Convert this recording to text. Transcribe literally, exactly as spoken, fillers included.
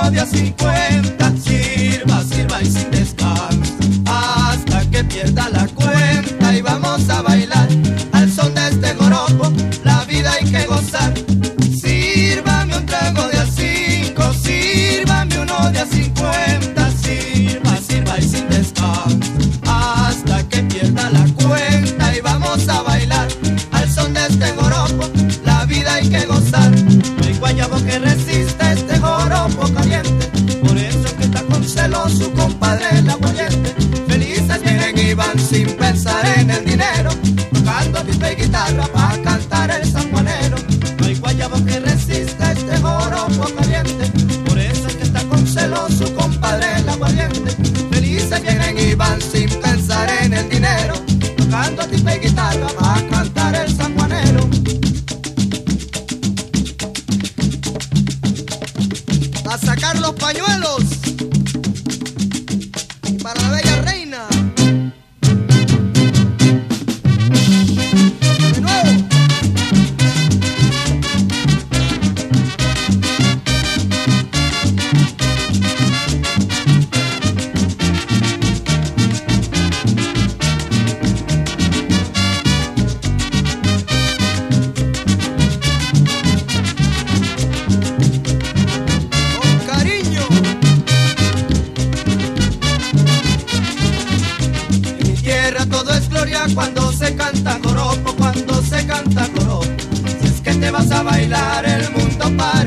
uno de a cincuenta. Sirva, sirva y sin descanso, hasta que pierda la cuenta. Y vamos a bailar al son de este joropo, la vida hay que gozar. Sírvame un trago de a cinco, sírvame uno de a cincuenta. Sirva, sirva y sin descanso, hasta que pierda la cuenta. Y vamos a bailar al son de este joropo, la vida hay que gozar. No hay guayabo que resista este joropo caliente, por eso es que está con celo su compadre el aguardiente. Felices vienen y van sin pensar en el dinero, tocando pipa y guitarra pa' cantar el sanjuanero. No hay guayabo que resista este joropo caliente, por eso es que está con celo su compadre el aguardiente. Felices vienen y van sin pensar en el dinero, tocando pipa y guitarra pa' cantar el sanjuanero. A sacar los pañuelos para la bella reina. De nuevo. Cuando se canta joropo, cuando se canta joropo, si es que te vas a bailar el mundo para